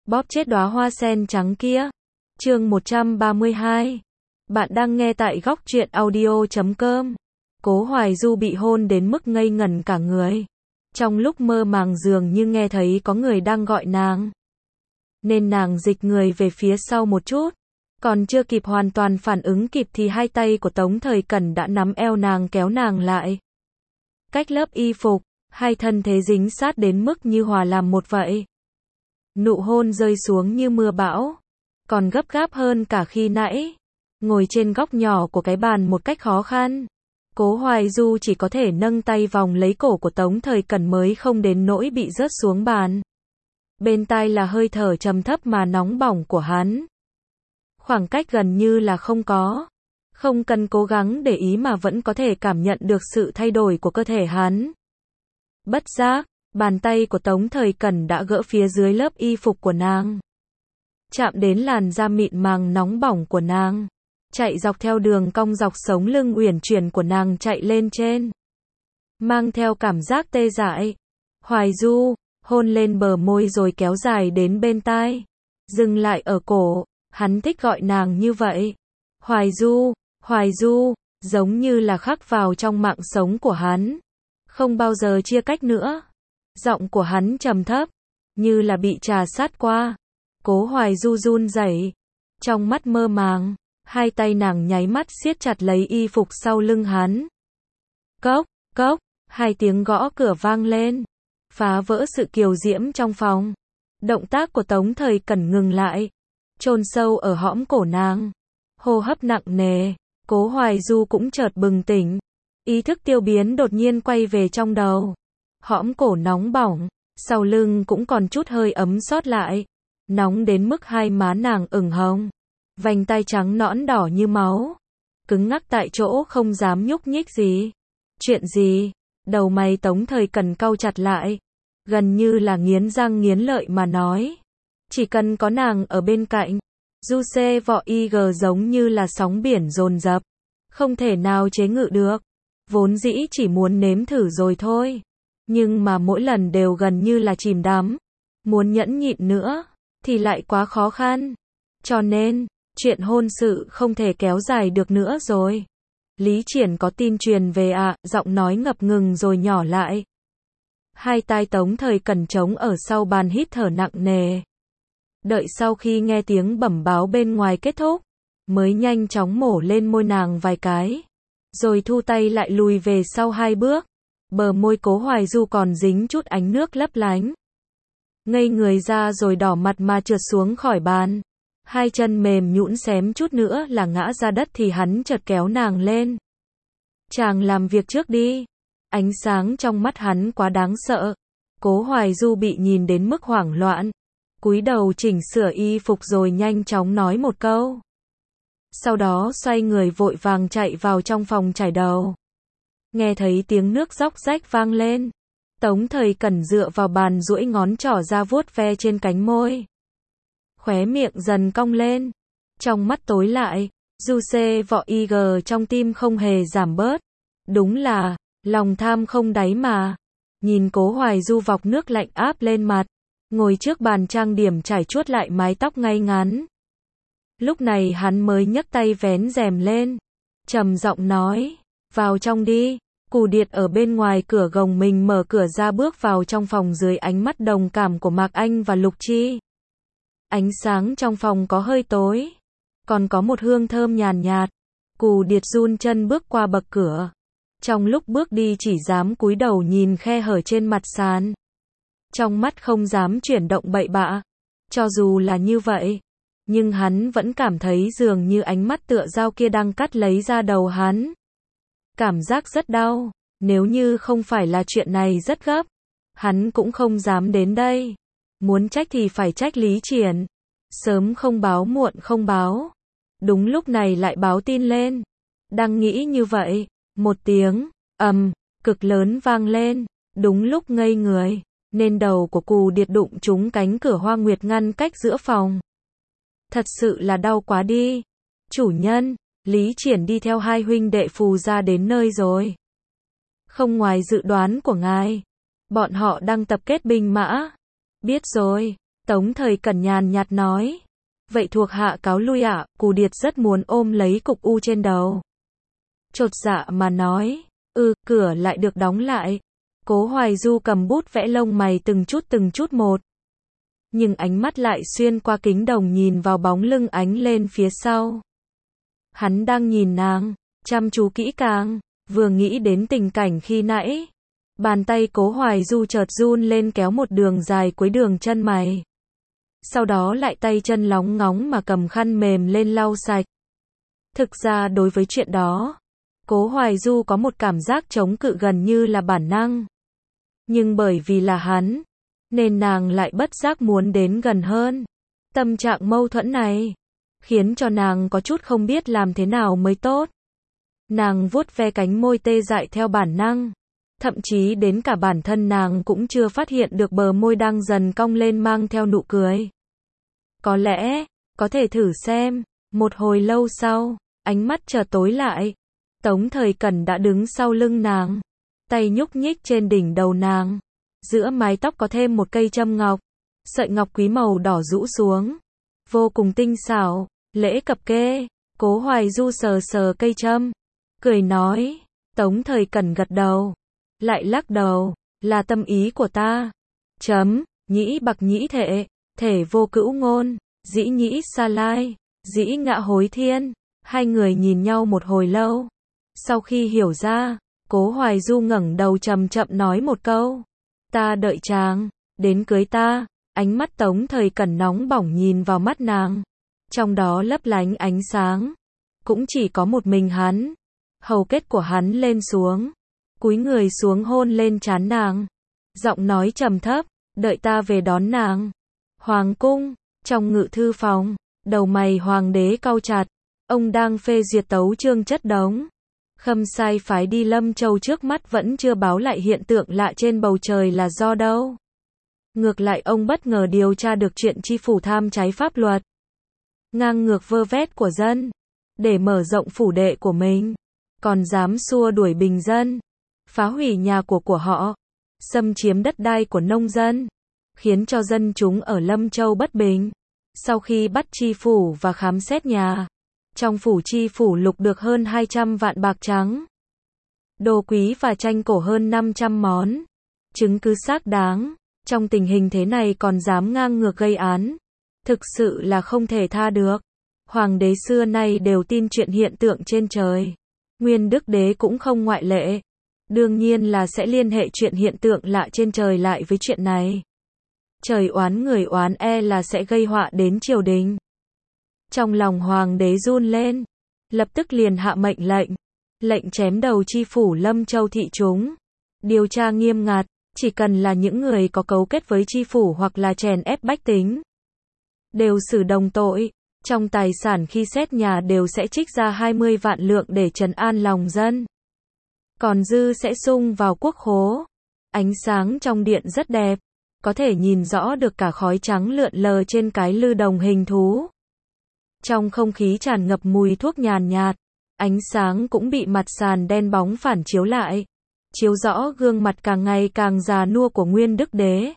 bóp chết đóa hoa sen trắng kia. Chương 132. Bạn đang nghe tại góc truyện audio.com. Cố Hoài Du bị hôn đến mức ngây ngẩn cả người. Trong lúc mơ màng dường như nghe thấy có người đang gọi nàng. Nên nàng dịch người về phía sau một chút. Còn chưa kịp hoàn toàn phản ứng kịp thì hai tay của Tống Thời Cẩn đã nắm eo nàng kéo nàng lại. Cách lớp y phục, hai thân thế dính sát đến mức như hòa làm một vậy. Nụ hôn rơi xuống như mưa bão, còn gấp gáp hơn cả khi nãy. Ngồi trên góc nhỏ của cái bàn một cách khó khăn, Cố Hoài Du chỉ có thể nâng tay vòng lấy cổ của Tống Thời Cẩn mới không đến nỗi bị rớt xuống bàn. Bên tai là hơi thở trầm thấp mà nóng bỏng của hắn. Khoảng cách gần như là không có. Không cần cố gắng để ý mà vẫn có thể cảm nhận được sự thay đổi của cơ thể hắn. Bất giác, bàn tay của Tống Thời Cẩn đã gỡ phía dưới lớp y phục của nàng. Chạm đến làn da mịn màng nóng bỏng của nàng. Chạy dọc theo đường cong dọc sống lưng uyển chuyển của nàng chạy lên trên. Mang theo cảm giác tê dại. Hoài Du, hôn lên bờ môi rồi kéo dài đến bên tai. Dừng lại ở cổ, hắn thích gọi nàng như vậy. Hoài Du, giống như là khắc vào trong mạng sống của hắn. Không bao giờ chia cách nữa. Giọng của hắn trầm thấp, như là bị trà sát qua. Cố Hoài Du run rẩy, trong mắt mơ màng, hai tay nàng nháy mắt siết chặt lấy y phục sau lưng hắn. Cốc, cốc, hai tiếng gõ cửa vang lên, phá vỡ sự kiều diễm trong phòng. Động tác của Tống Thời Cẩn ngừng lại, chôn sâu ở hõm cổ nàng. Hô hấp nặng nề, Cố Hoài Du cũng chợt bừng tỉnh. Ý thức tiêu biến đột nhiên quay về trong đầu. Hõm cổ nóng bỏng, sau lưng cũng còn chút hơi ấm sót lại. Nóng đến mức hai má nàng ửng hồng. Vành tai trắng nõn đỏ như máu. Cứng ngắc tại chỗ không dám nhúc nhích gì. Chuyện gì? Đầu mày Tống Thời Cẩn cau chặt lại. Gần như là nghiến răng nghiến lợi mà nói. Chỉ cần có nàng ở bên cạnh. Du xê vọ y giống như là sóng biển dồn dập. Không thể nào chế ngự được. Vốn dĩ chỉ muốn nếm thử rồi thôi. Nhưng mà mỗi lần đều gần như là chìm đắm. Muốn nhẫn nhịn nữa, thì lại quá khó khăn. Cho nên, chuyện hôn sự không thể kéo dài được nữa rồi. Lý Triển có tin truyền về ạ, giọng nói ngập ngừng rồi nhỏ lại. Hai tai Tống Thời Cẩn trống ở sau bàn hít thở nặng nề. Đợi sau khi nghe tiếng bẩm báo bên ngoài kết thúc, mới nhanh chóng mổ lên môi nàng vài cái. Rồi thu tay lại lùi về sau hai bước. Bờ môi Cố Hoài Du còn dính chút ánh nước lấp lánh. Ngây người ra rồi đỏ mặt mà trượt xuống khỏi bàn. Hai chân mềm nhũn xém chút nữa là ngã ra đất thì hắn chợt kéo nàng lên. Chàng làm việc trước đi. Ánh sáng trong mắt hắn quá đáng sợ. Cố Hoài Du bị nhìn đến mức hoảng loạn. Cúi đầu chỉnh sửa y phục rồi nhanh chóng nói một câu. Sau đó xoay người vội vàng chạy vào trong phòng chải đầu. Nghe thấy tiếng nước róc rách vang lên. Tống Thời Cẩn dựa vào bàn duỗi ngón trỏ ra vuốt ve trên cánh môi. Khóe miệng dần cong lên. Trong mắt tối lại, du xê vọ y trong tim không hề giảm bớt. Đúng là, lòng tham không đáy mà. Nhìn Cố Hoài Du vọc nước lạnh áp lên mặt. Ngồi trước bàn trang điểm trải chuốt lại mái tóc ngay ngắn. Lúc này hắn mới nhấc tay vén rèm lên. Trầm giọng nói, vào trong đi. Cù Điệt ở bên ngoài cửa gồng mình mở cửa ra bước vào trong phòng dưới ánh mắt đồng cảm của Mạc Anh và Lục Chi. Ánh sáng trong phòng có hơi tối. Còn có một hương thơm nhàn nhạt. Cù Điệt run chân bước qua bậc cửa. Trong lúc bước đi chỉ dám cúi đầu nhìn khe hở trên mặt sàn. Trong mắt không dám chuyển động bậy bạ. Cho dù là như vậy, nhưng hắn vẫn cảm thấy dường như ánh mắt tựa dao kia đang cắt lấy da đầu hắn. Cảm giác rất đau. Nếu như không phải là chuyện này rất gấp, hắn cũng không dám đến đây. Muốn trách thì phải trách Lý Triển. Sớm không báo muộn không báo. Đúng lúc này lại báo tin lên. Đang nghĩ như vậy, một tiếng ầm cực lớn vang lên. Đúng lúc ngây người, nên đầu của Cù Điệt đụng trúng cánh cửa Hoa Nguyệt ngăn cách giữa phòng. Thật sự là đau quá đi. Chủ nhân, Lý Triển đi theo hai huynh đệ Phù ra đến nơi rồi. Không ngoài dự đoán của ngài. Bọn họ đang tập kết binh mã. Biết rồi, Tống Thời Cẩn nhàn nhạt nói. Vậy thuộc hạ cáo lui ạ, Cù Điệt rất muốn ôm lấy cục u trên đầu. Chột dạ mà nói. Cửa lại được đóng lại. Cố Hoài Du cầm bút vẽ lông mày từng chút một. Nhưng ánh mắt lại xuyên qua kính đồng nhìn vào bóng lưng ánh lên phía sau. Hắn đang nhìn nàng, chăm chú kỹ càng, vừa nghĩ đến tình cảnh khi nãy. Bàn tay Cố Hoài Du chợt run lên kéo một đường dài cuối đường chân mày. Sau đó lại tay chân lóng ngóng mà cầm khăn mềm lên lau sạch. Thực ra đối với chuyện đó, Cố Hoài Du có một cảm giác chống cự gần như là bản năng. Nhưng bởi vì là hắn, nên nàng lại bất giác muốn đến gần hơn. Tâm trạng mâu thuẫn này khiến cho nàng có chút không biết làm thế nào mới tốt. Nàng vuốt ve cánh môi tê dại theo bản năng. Thậm chí đến cả bản thân nàng cũng chưa phát hiện được bờ môi đang dần cong lên mang theo nụ cười. Có lẽ, có thể thử xem. Một hồi lâu sau, ánh mắt chợt tối lại. Tống Thời Cẩn đã đứng sau lưng nàng. Tay nhúc nhích trên đỉnh đầu nàng. Giữa mái tóc có thêm một cây châm ngọc. Sợi ngọc quý màu đỏ rũ xuống. Vô cùng tinh xảo, lễ cập kê. Cố Hoài Du sờ sờ cây châm. Cười nói. Tống Thời Cẩn gật đầu. Lại lắc đầu. Là tâm ý của ta. Nhĩ bạc nhĩ thệ. Thể vô cữu ngôn. Dĩ nhĩ sa lai. Dĩ ngạ hối thiên. Hai người nhìn nhau một hồi lâu. Sau khi hiểu ra, Cố Hoài Du ngẩng đầu chậm chậm nói một câu. Ta đợi chàng, đến cưới ta. Ánh mắt Tống Thời Cẩn nóng bỏng nhìn vào mắt nàng. Trong đó lấp lánh ánh sáng. Cũng chỉ có một mình hắn. Hầu kết của hắn lên xuống. Cúi người xuống hôn lên trán nàng. Giọng nói trầm thấp, đợi ta về đón nàng. Hoàng cung, trong ngự thư phòng, đầu mày hoàng đế cau chặt. Ông đang phê duyệt tấu chương chất đống. Khâm sai phái đi Lâm Châu trước mắt vẫn chưa báo lại hiện tượng lạ trên bầu trời là do đâu. Ngược lại ông bất ngờ điều tra được chuyện chi phủ tham trái pháp luật. Ngang ngược vơ vét của dân. Để mở rộng phủ đệ của mình. Còn dám xua đuổi bình dân. Phá hủy nhà của họ. Xâm chiếm đất đai của nông dân. Khiến cho dân chúng ở Lâm Châu bất bình. Sau khi bắt chi phủ và khám xét nhà. Trong phủ chi phủ lục được hơn 200 vạn bạc trắng. Đồ quý và tranh cổ hơn 500 món. Chứng cứ xác đáng. Trong tình hình thế này còn dám ngang ngược gây án. Thực sự là không thể tha được. Hoàng đế xưa nay đều tin chuyện hiện tượng trên trời. Nguyên Đức Đế cũng không ngoại lệ. Đương nhiên là sẽ liên hệ chuyện hiện tượng lạ trên trời lại với chuyện này. Trời oán người oán là sẽ gây họa đến triều đình. Trong lòng hoàng đế run lên. Lập tức liền hạ mệnh lệnh. Lệnh chém đầu chi phủ Lâm Châu thị chúng. Điều tra nghiêm ngặt. Chỉ cần là những người có cấu kết với chi phủ hoặc là chèn ép bách tính. Đều xử đồng tội. Trong tài sản khi xét nhà đều sẽ trích ra 20 vạn lượng để trấn an lòng dân. Còn dư sẽ sung vào quốc khố. Ánh sáng trong điện rất đẹp. Có thể nhìn rõ được cả khói trắng lượn lờ trên cái lư đồng hình thú. Trong không khí tràn ngập mùi thuốc nhàn nhạt. Ánh sáng cũng bị mặt sàn đen bóng phản chiếu lại. Chiếu rõ gương mặt càng ngày càng già nua của Nguyên Đức Đế.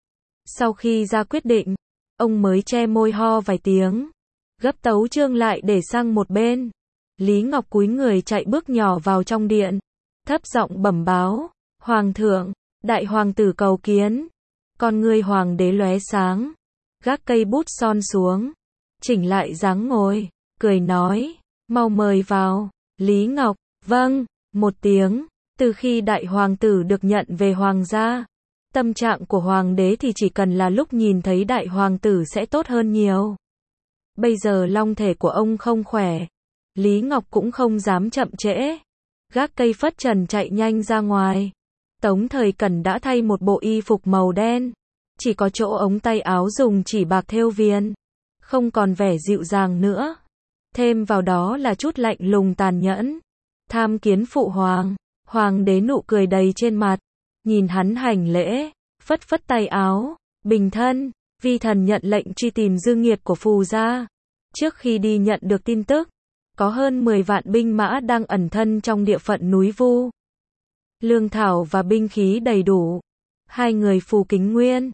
Sau khi ra quyết định, ông mới che môi ho vài tiếng. Gấp tấu chương lại để sang một bên. Lý Ngọc cúi người chạy bước nhỏ vào trong điện. Thấp giọng bẩm báo. Hoàng thượng, đại hoàng tử cầu kiến. Con ngươi hoàng đế lóe sáng. Gác cây bút son xuống. Chỉnh lại dáng ngồi. Cười nói. Mau mời vào. Lý Ngọc, vâng, một tiếng. Từ khi đại hoàng tử được nhận về hoàng gia, tâm trạng của hoàng đế thì chỉ cần là lúc nhìn thấy đại hoàng tử sẽ tốt hơn nhiều. Bây giờ long thể của ông không khỏe. Lý Ngọc cũng không dám chậm trễ. Gác cây phất trần chạy nhanh ra ngoài. Tống Thời Cẩn đã thay một bộ y phục màu đen. Chỉ có chỗ ống tay áo dùng chỉ bạc thêu viền. Không còn vẻ dịu dàng nữa. Thêm vào đó là chút lạnh lùng tàn nhẫn. Tham kiến phụ hoàng. Hoàng đế nụ cười đầy trên mặt. Nhìn hắn hành lễ. Phất phất tay áo. Bình thân. Vi thần nhận lệnh truy tìm dư nghiệt của Phù gia. Trước khi đi nhận được tin tức. Có hơn 10 vạn binh mã đang ẩn thân trong địa phận núi Vu. Lương thảo và binh khí đầy đủ. Hai người Phù Kính Nguyên,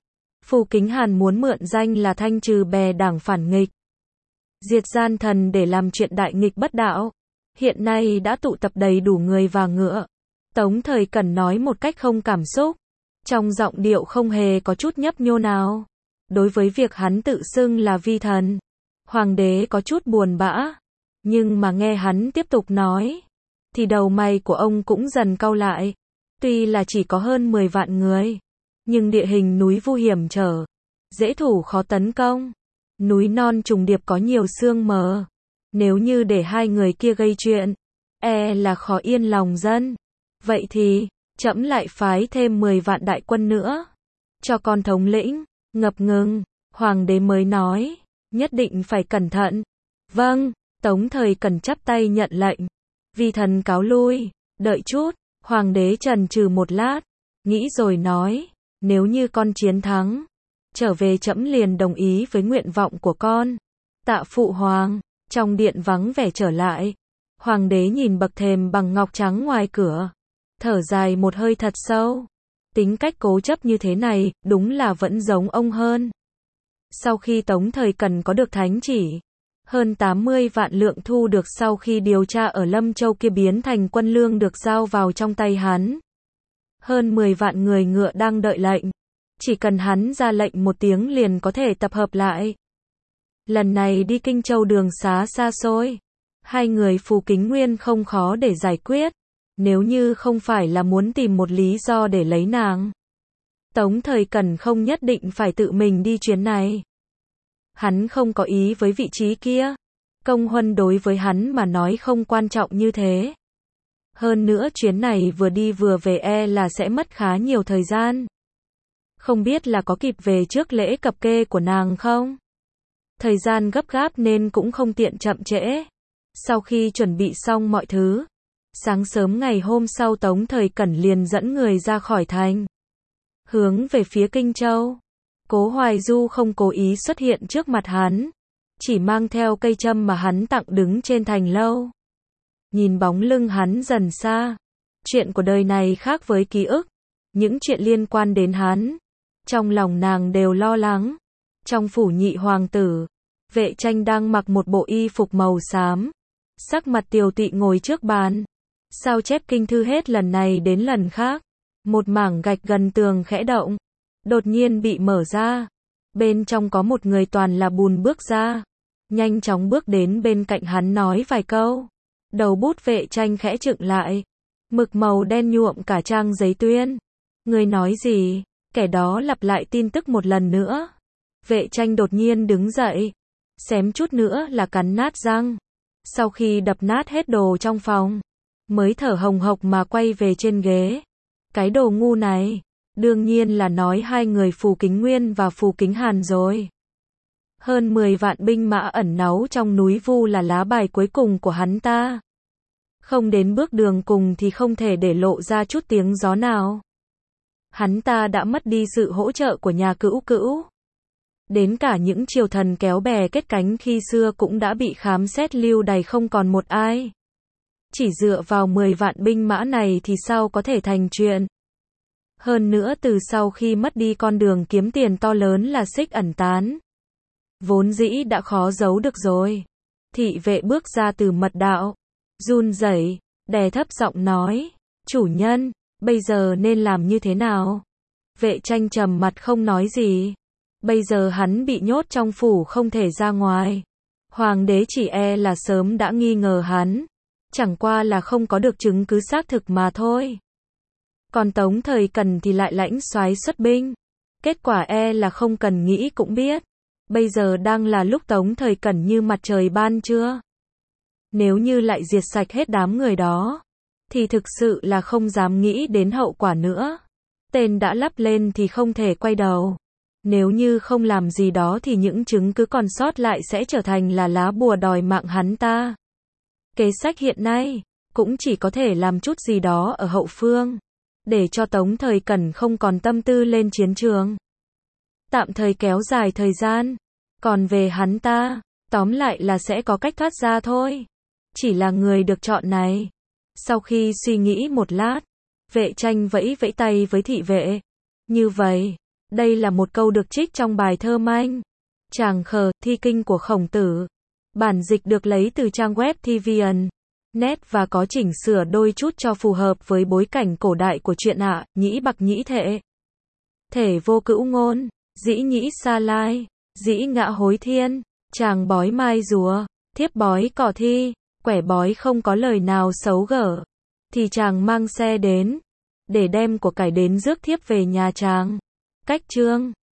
Phù Kính Hàn muốn mượn danh là thanh trừ bè đảng phản nghịch, diệt gian thần để làm chuyện đại nghịch bất đạo. Hiện nay đã tụ tập đầy đủ người và ngựa. Tống Thời Cẩn nói một cách không cảm xúc, trong giọng điệu không hề có chút nhấp nhô nào. Đối với việc hắn tự xưng là vi thần, hoàng đế có chút buồn bã, nhưng mà nghe hắn tiếp tục nói, thì đầu mày của ông cũng dần cau lại. Tuy là chỉ có hơn 10 vạn người, nhưng địa hình núi vu hiểm trở, dễ thủ khó tấn công. Núi non trùng điệp có nhiều sương mờ. Nếu như để hai người kia gây chuyện, là khó yên lòng dân. Vậy thì, trẫm lại phái thêm 10 vạn đại quân nữa, cho con thống lĩnh. Ngập ngừng, hoàng đế mới nói, nhất định phải cẩn thận. Vâng, Tống Thời Cẩn chắp tay nhận lệnh. Vi thần cáo lui, đợi chút. Hoàng đế chần chừ một lát, nghĩ rồi nói, nếu như con chiến thắng, trở về trẫm liền đồng ý với nguyện vọng của con. Tạ phụ hoàng. Trong điện vắng vẻ trở lại, hoàng đế nhìn bậc thềm bằng ngọc trắng ngoài cửa, thở dài một hơi thật sâu. Tính cách cố chấp như thế này, đúng là vẫn giống ông hơn. Sau khi Tống Thời Cẩn có được thánh chỉ, hơn 80 vạn lượng thu được sau khi điều tra ở Lâm Châu kia biến thành quân lương được giao vào trong tay hắn. Hơn 10 vạn người ngựa đang đợi lệnh. Chỉ cần hắn ra lệnh một tiếng liền có thể tập hợp lại. Lần này đi Kinh Châu đường xá xa xôi. Hai người Phù Kính Nguyên không khó để giải quyết. Nếu như không phải là muốn tìm một lý do để lấy nàng, Tống Thời Cẩn không nhất định phải tự mình đi chuyến này. Hắn không có ý với vị trí kia. Công huân đối với hắn mà nói không quan trọng như thế. Hơn nữa chuyến này vừa đi vừa về là sẽ mất khá nhiều thời gian. Không biết là có kịp về trước lễ cập kê của nàng không? Thời gian gấp gáp nên cũng không tiện chậm trễ. Sau khi chuẩn bị xong mọi thứ, sáng sớm ngày hôm sau Tống Thời Cẩn liền dẫn người ra khỏi thành, hướng về phía Kinh Châu. Cố Hoài Du không cố ý xuất hiện trước mặt hắn, chỉ mang theo cây châm mà hắn tặng đứng trên thành lâu. Nhìn bóng lưng hắn dần xa, chuyện của đời này khác với ký ức, những chuyện liên quan đến hắn, trong lòng nàng đều lo lắng. Trong phủ nhị hoàng tử, Vệ Tranh đang mặc một bộ y phục màu xám, sắc mặt tiều tụy ngồi trước bàn, sao chép kinh thư hết lần này đến lần khác. Một mảng gạch gần tường khẽ động, đột nhiên bị mở ra. Bên trong có một người toàn là bùn bước ra, nhanh chóng bước đến bên cạnh hắn nói vài câu. Đầu bút Vệ Tranh khẽ chựng lại, mực màu đen nhuộm cả trang giấy tuyên. Người nói gì? Kẻ đó lặp lại tin tức một lần nữa. Vệ Tranh đột nhiên đứng dậy, xém chút nữa là cắn nát răng. Sau khi đập nát hết đồ trong phòng, mới thở hồng hộc mà quay về trên ghế. Cái đồ ngu này, đương nhiên là nói hai người Phù Kính Nguyên và Phù Kính Hàn rồi. Hơn 10 vạn binh mã ẩn náu trong núi vu là lá bài cuối cùng của hắn ta. Không đến bước đường cùng thì không thể để lộ ra chút tiếng gió nào. Hắn ta đã mất đi sự hỗ trợ của nhà Cữu Cữu. Đến cả những triều thần kéo bè kết cánh khi xưa cũng đã bị khám xét lưu đày không còn một ai. Chỉ dựa vào 10 vạn binh mã này thì sao có thể thành chuyện. Hơn nữa từ sau khi mất đi con đường kiếm tiền to lớn là Xích ẩn tán, vốn dĩ đã khó giấu được rồi. Thị vệ bước ra từ mật đạo, run rẩy, đè thấp giọng nói, chủ nhân, bây giờ nên làm như thế nào? Vệ Tranh trầm mặt không nói gì. Bây giờ hắn bị nhốt trong phủ không thể ra ngoài. Hoàng đế chỉ là sớm đã nghi ngờ hắn, chẳng qua là không có được chứng cứ xác thực mà thôi. Còn Tống Thời Cẩn thì lại lãnh soái xuất binh. Kết quả là không cần nghĩ cũng biết. Bây giờ đang là lúc Tống Thời Cẩn như mặt trời ban trưa. Nếu như lại diệt sạch hết đám người đó, thì thực sự là không dám nghĩ đến hậu quả nữa. Tên đã lắp lên thì không thể quay đầu. Nếu như không làm gì đó thì những chứng cứ còn sót lại sẽ trở thành là lá bùa đòi mạng hắn ta. Kế sách hiện nay, cũng chỉ có thể làm chút gì đó ở hậu phương, để cho Tống Thời Cẩn không còn tâm tư lên chiến trường. Tạm thời kéo dài thời gian. Còn về hắn ta, tóm lại là sẽ có cách thoát ra thôi. Chỉ là người được chọn này. Sau khi suy nghĩ một lát, Vệ Tranh vẫy vẫy tay với thị vệ. Như vậy, Đây là một câu được trích trong bài thơ Manh Chàng khờ, thi kinh của Khổng Tử. Bản dịch được lấy từ trang web tvn.net và có chỉnh sửa đôi chút cho phù hợp với bối cảnh cổ đại của truyện ạ. Nhĩ bạc nhĩ thệ. Thể vô cữu ngôn. Dĩ nhĩ sa lai. Dĩ ngã hối thiên. Chàng bói mai rùa. Thiếp bói cỏ thi. Quẻ bói không có lời nào xấu gở. Thì chàng mang xe đến. Để đem của cải đến rước thiếp về nhà chàng. Cách chương